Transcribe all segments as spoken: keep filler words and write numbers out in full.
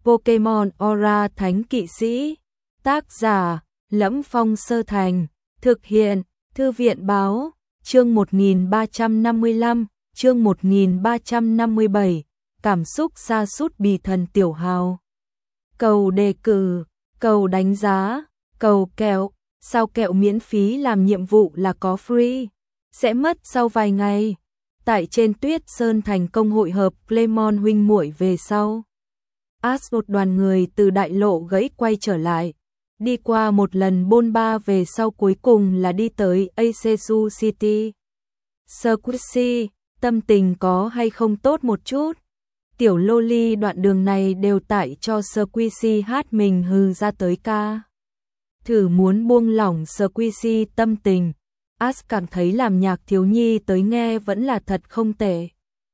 Pokemon Aura Thánh Kỵ Sĩ. Tác giả: Lẫm Phong Sơ Thành. Thực hiện: Thư viện báo. Chương một nghìn ba trăm năm mươi lăm, chương một nghìn ba trăm năm mươi bảy. Cảm xúc sa sút bì thần tiểu hào. Cầu đề cử, cầu đánh giá, cầu kẹo. Sao kẹo miễn phí làm nhiệm vụ là có free? Sẽ mất sau vài ngày. Tại trên Tuyết Sơn thành công hội hợp Clemon huynh muội về sau. Ash một đoàn người từ đại lộ gãy quay trở lại. Đi qua một lần bôn ba về sau cuối cùng là đi tới Asesu City. Squishy, tâm tình có hay không tốt một chút? Tiểu Loli đoạn đường này đều tại cho Squishy hát mình hừ ra tới ca. Thử muốn buông lỏng Squishy tâm tình. Ash cảm thấy làm nhạc thiếu nhi tới nghe vẫn là thật không tệ.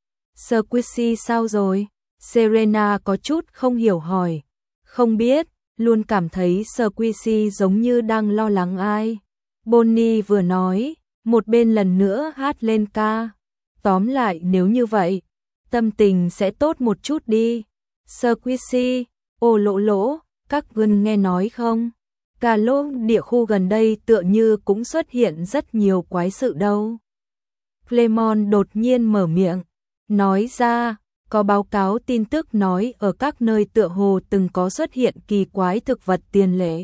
Squishy sao rồi? Serena có chút không hiểu hỏi. Không biết, luôn cảm thấy Squishy giống như đang lo lắng ai. Bonnie vừa nói, một bên lần nữa hát lên ca. Tóm lại nếu như vậy, tâm tình sẽ tốt một chút đi. Squishy, ô lỗ lỗ, các ngươi nghe nói không? Cả lô địa khu gần đây tựa như cũng xuất hiện rất nhiều quái sự đâu. Clemon đột nhiên mở miệng, nói ra, có báo cáo tin tức nói ở các nơi tựa hồ từng có xuất hiện kỳ quái thực vật tiền lệ.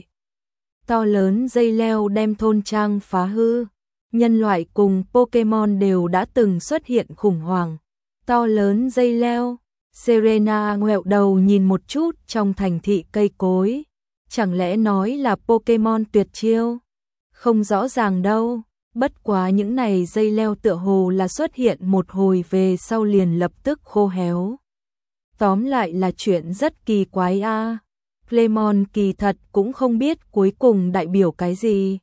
To lớn dây leo đem thôn trang phá hư, nhân loại cùng Pokemon đều đã từng xuất hiện khủng hoảng. To lớn dây leo, Serena ngoẹo đầu nhìn một chút trong thành thị cây cối. Chẳng lẽ nói là Pokemon tuyệt chiêu? Không rõ ràng đâu, bất quá những này dây leo tựa hồ là xuất hiện một hồi về sau liền lập tức khô héo. Tóm lại là chuyện rất kỳ quái a. À. Clemon kỳ thật cũng không biết cuối cùng đại biểu cái gì.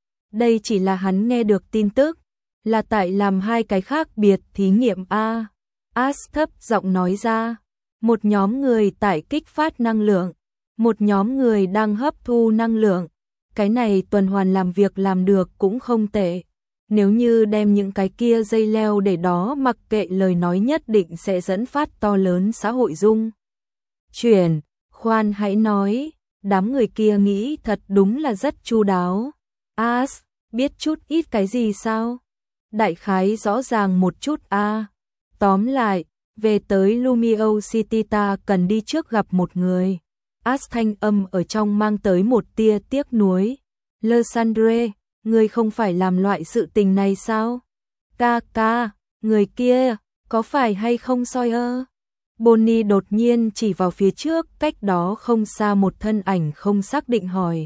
Đây chỉ là hắn nghe được tin tức, là tại làm hai cái khác biệt thí nghiệm a. À. Ash thấp giọng nói ra, một nhóm người tại kích phát năng lượng. Một nhóm người đang hấp thu năng lượng, cái này tuần hoàn làm việc làm được cũng không tệ. Nếu như đem những cái kia dây leo để đó mặc kệ lời nói nhất định sẽ dẫn phát to lớn xã hội dung. Chuyển, khoan hãy nói, đám người kia nghĩ thật đúng là rất chu đáo. Ash, biết chút ít cái gì sao? Đại khái rõ ràng một chút a. À. Tóm lại, về tới Lumio City ta cần đi trước gặp một người. Ash thanh âm ở trong mang tới một tia tiếc nuối. Lysandre, người không phải làm loại sự tình này sao? Ca ca, người kia, có phải hay không Sawyer? Bonnie đột nhiên chỉ vào phía trước, cách đó không xa một thân ảnh không xác định hỏi.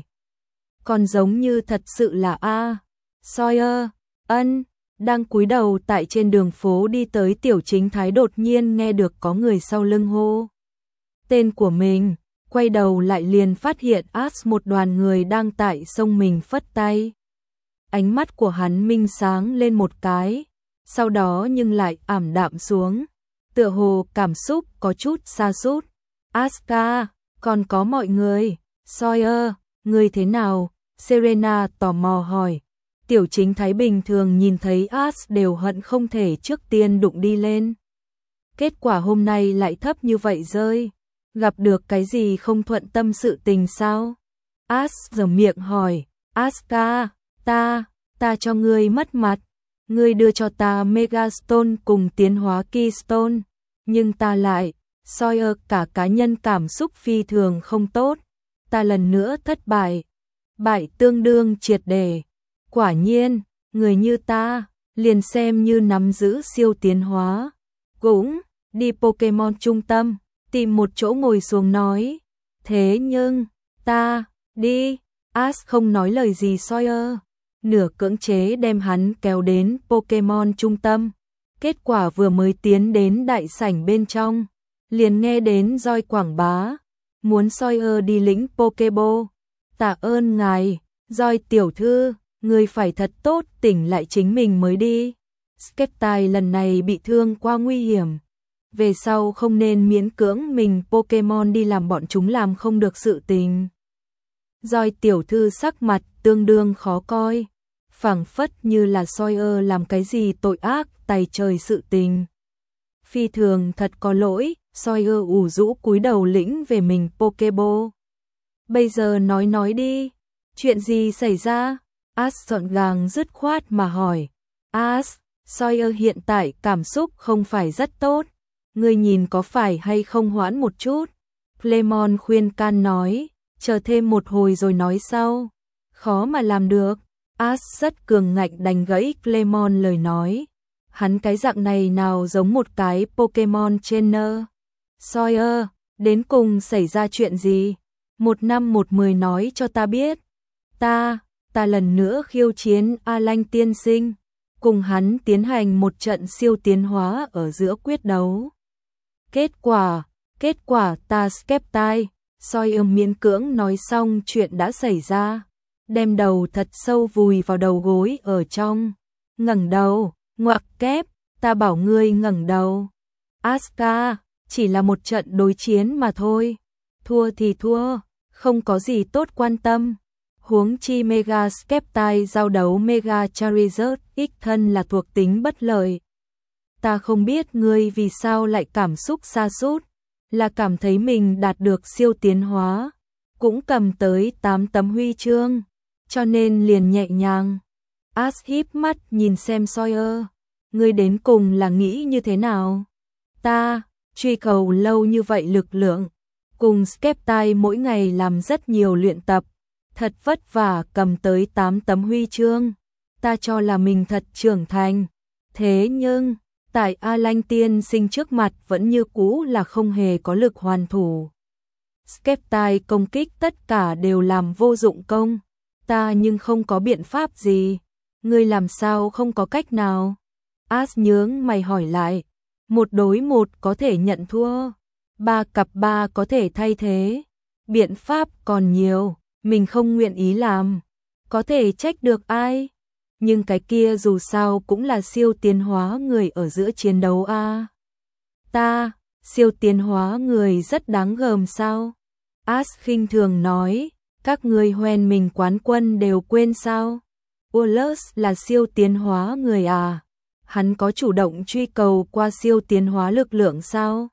Còn giống như thật sự là A. Sawyer, ân, đang cúi đầu tại trên đường phố đi tới Tiểu Chính Thái đột nhiên nghe được có người sau lưng hô tên của mình. Quay đầu lại liền phát hiện Ash một đoàn người đang tại sông mình phất tay. Ánh mắt của hắn minh sáng lên một cái, sau đó nhưng lại ảm đạm xuống, tựa hồ cảm xúc có chút sa sút. Aska, còn có mọi người, Sawyer, người thế nào? Serena tò mò hỏi. Tiểu Chính Thái bình thường nhìn thấy Ash đều hận không thể trước tiên đụng đi lên. Kết quả hôm nay lại thấp như vậy rơi. Gặp được cái gì không thuận tâm sự tình sao? Ash giở miệng hỏi. Aska, ta, ta cho ngươi mất mặt. Ngươi đưa cho ta Megastone cùng tiến hóa Keystone. Nhưng ta lại, Sawyer cả cá nhân cảm xúc phi thường không tốt. Ta lần nữa thất bại. Bại tương đương triệt để. Quả nhiên, người như ta, liền xem như nắm giữ siêu tiến hóa. Cũng, đi Pokemon trung tâm. Tìm một chỗ ngồi xuống nói. Thế nhưng, ta, đi. Ash không nói lời gì Sawyer. Nửa cưỡng chế đem hắn kéo đến Pokemon trung tâm. Kết quả vừa mới tiến đến đại sảnh bên trong. Liền nghe đến roi quảng bá. Muốn Sawyer đi lĩnh Pokeball. Tạ ơn ngài, roi tiểu thư, người phải thật tốt tỉnh lại chính mình mới đi. Skeptile lần này bị thương quá nguy hiểm. Về sau không nên miễn cưỡng mình Pokemon đi làm bọn chúng làm không được sự tình. Roi tiểu thư sắc mặt tương đương khó coi, phảng phất như là Sawyer làm cái gì tội ác tày trời sự tình. Phi thường thật có lỗi, Sawyer ủ rũ cúi đầu lĩnh về mình Pokeball. Bây giờ nói nói đi, chuyện gì xảy ra? Ash gọn gàng dứt khoát mà hỏi. Ash, Sawyer hiện tại cảm xúc không phải rất tốt. Ngươi nhìn có phải hay không hoãn một chút? Clemon khuyên can nói, chờ thêm một hồi rồi nói sau. Khó mà làm được. Ash rất cường ngạnh đánh gãy Clemon lời nói. Hắn cái dạng này nào giống một cái Pokemon trainer. Sawyer, đến cùng xảy ra chuyện gì? Một năm một mười nói cho ta biết. Ta, ta lần nữa khiêu chiến A-Lanh tiên sinh. Cùng hắn tiến hành một trận siêu tiến hóa ở giữa quyết đấu. Kết quả, kết quả ta Skeptile. Sawyer miễn cưỡng nói xong chuyện đã xảy ra. Đem đầu thật sâu vùi vào đầu gối ở trong. Ngẩng đầu, ngoặc kép, ta bảo ngươi ngẩng đầu. Asuka, chỉ là một trận đối chiến mà thôi. Thua thì thua, không có gì tốt quan tâm. Huống chi Mega Skeptile giao đấu Mega Charizard ích thân là thuộc tính bất lợi. Ta không biết ngươi vì sao lại cảm xúc sa sút, là cảm thấy mình đạt được siêu tiến hóa, cũng cầm tới tám tấm huy chương, cho nên liền nhẹ nhàng. Ash híp mắt nhìn xem Sawyer, ngươi đến cùng là nghĩ như thế nào? Ta, truy cầu lâu như vậy lực lượng, cùng Skeptile mỗi ngày làm rất nhiều luyện tập, thật vất vả cầm tới tám tấm huy chương, ta cho là mình thật trưởng thành. Thế nhưng, tại A-Lanh tiên sinh trước mặt vẫn như cũ là không hề có lực hoàn thủ. Skeptile công kích tất cả đều làm vô dụng công, ta nhưng không có biện pháp gì. Ngươi làm sao không có cách nào? Ash nhướng mày hỏi lại. Một đối một có thể nhận thua, ba cặp ba có thể thay thế. Biện pháp còn nhiều, mình không nguyện ý làm. Có thể trách được ai? Nhưng cái kia dù sao cũng là siêu tiến hóa người ở giữa chiến đấu a. À? Ta, siêu tiến hóa người rất đáng gờm sao? Ash khinh thường nói, các ngươi hoen mình quán quân đều quên sao? Wallace là siêu tiến hóa người à? Hắn có chủ động truy cầu qua siêu tiến hóa lực lượng sao?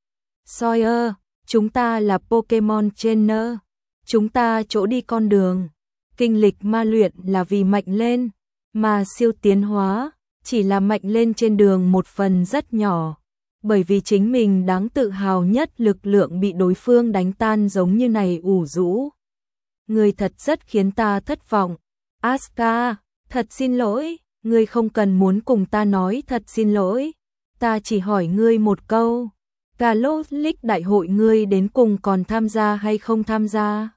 Sawyer, chúng ta là Pokemon Trainer, chúng ta chỗ đi con đường. Kinh lịch ma luyện là vì mạnh lên, mà siêu tiến hóa chỉ là mạnh lên trên đường một phần rất nhỏ. Bởi vì chính mình đáng tự hào nhất lực lượng bị đối phương đánh tan giống như này ủ rũ. Người thật rất khiến ta thất vọng. Asuka, thật xin lỗi, ngươi không cần muốn cùng ta nói thật xin lỗi. Ta chỉ hỏi ngươi một câu, Kalos League đại hội ngươi đến cùng còn tham gia hay không tham gia?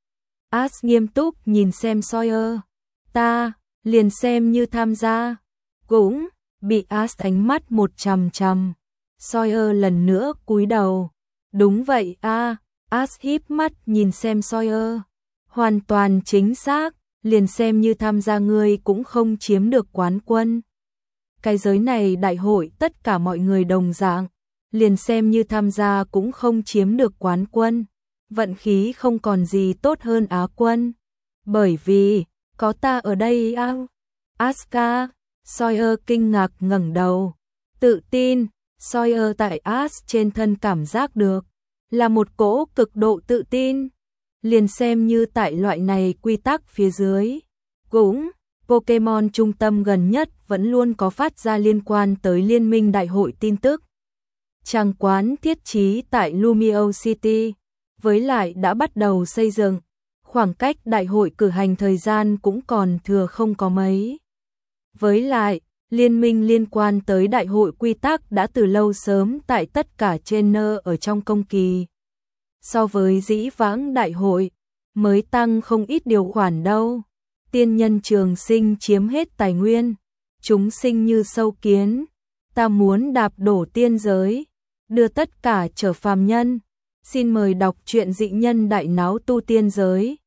Ash nghiêm túc nhìn xem Sawyer. Ta, liền xem như tham gia. Cũng, bị Ash ánh mắt một chằm chằm. Sawyer lần nữa cúi đầu. Đúng vậy a, à. Ash híp mắt nhìn xem Sawyer. Hoàn toàn chính xác, liền xem như tham gia ngươi cũng không chiếm được quán quân. Cái giới này đại hội tất cả mọi người đồng dạng, liền xem như tham gia cũng không chiếm được quán quân. Vận khí không còn gì tốt hơn Á quân. Bởi vì, có ta ở đây ao. Asuka, Sawyer kinh ngạc ngẩng đầu. Tự tin, Sawyer tại Ash trên thân cảm giác được, là một cỗ cực độ tự tin. Liền xem như tại loại này quy tắc phía dưới. Cũng, Pokemon trung tâm gần nhất vẫn luôn có phát ra liên quan tới liên minh đại hội tin tức. Trang quán thiết trí tại Lumio City, với lại đã bắt đầu xây dựng. Khoảng cách đại hội cử hành thời gian cũng còn thừa không có mấy. Với lại, liên minh liên quan tới đại hội quy tắc đã từ lâu sớm tại tất cả trainer ở trong công kỳ. So với dĩ vãng đại hội, mới tăng không ít điều khoản đâu. Tiên nhân trường sinh chiếm hết tài nguyên, chúng sinh như sâu kiến. Ta muốn đạp đổ tiên giới, đưa tất cả trở phàm nhân. Xin mời đọc truyện dị nhân đại náo tu tiên giới.